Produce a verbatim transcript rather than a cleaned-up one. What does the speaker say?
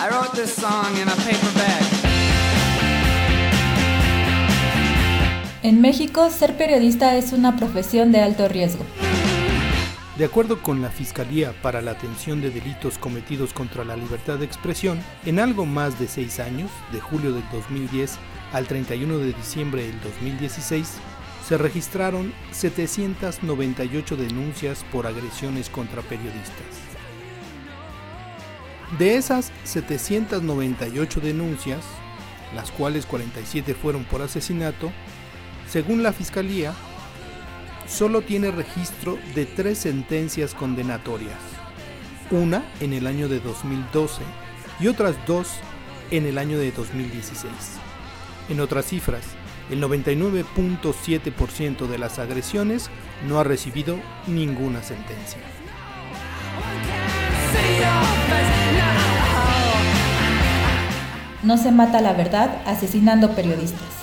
I wrote this song in a paper bag. En México, ser periodista es una profesión de alto riesgo. De acuerdo con la Fiscalía para la Atención de Delitos Cometidos contra la Libertad de Expresión, en algo más de seis años, de julio del dos mil diez al treinta y uno de diciembre del dos mil dieciséis, se registraron setecientas noventa y ocho denuncias por agresiones contra periodistas. De esas setecientas noventa y ocho denuncias, las cuales cuarenta y siete fueron por asesinato, según la Fiscalía, solo tiene registro de tres sentencias condenatorias, una en el año de dos mil doce y otras dos en el año de dos mil dieciséis. En otras cifras, el noventa y nueve punto siete por ciento de las agresiones no ha recibido ninguna sentencia. No se mata la verdad asesinando periodistas.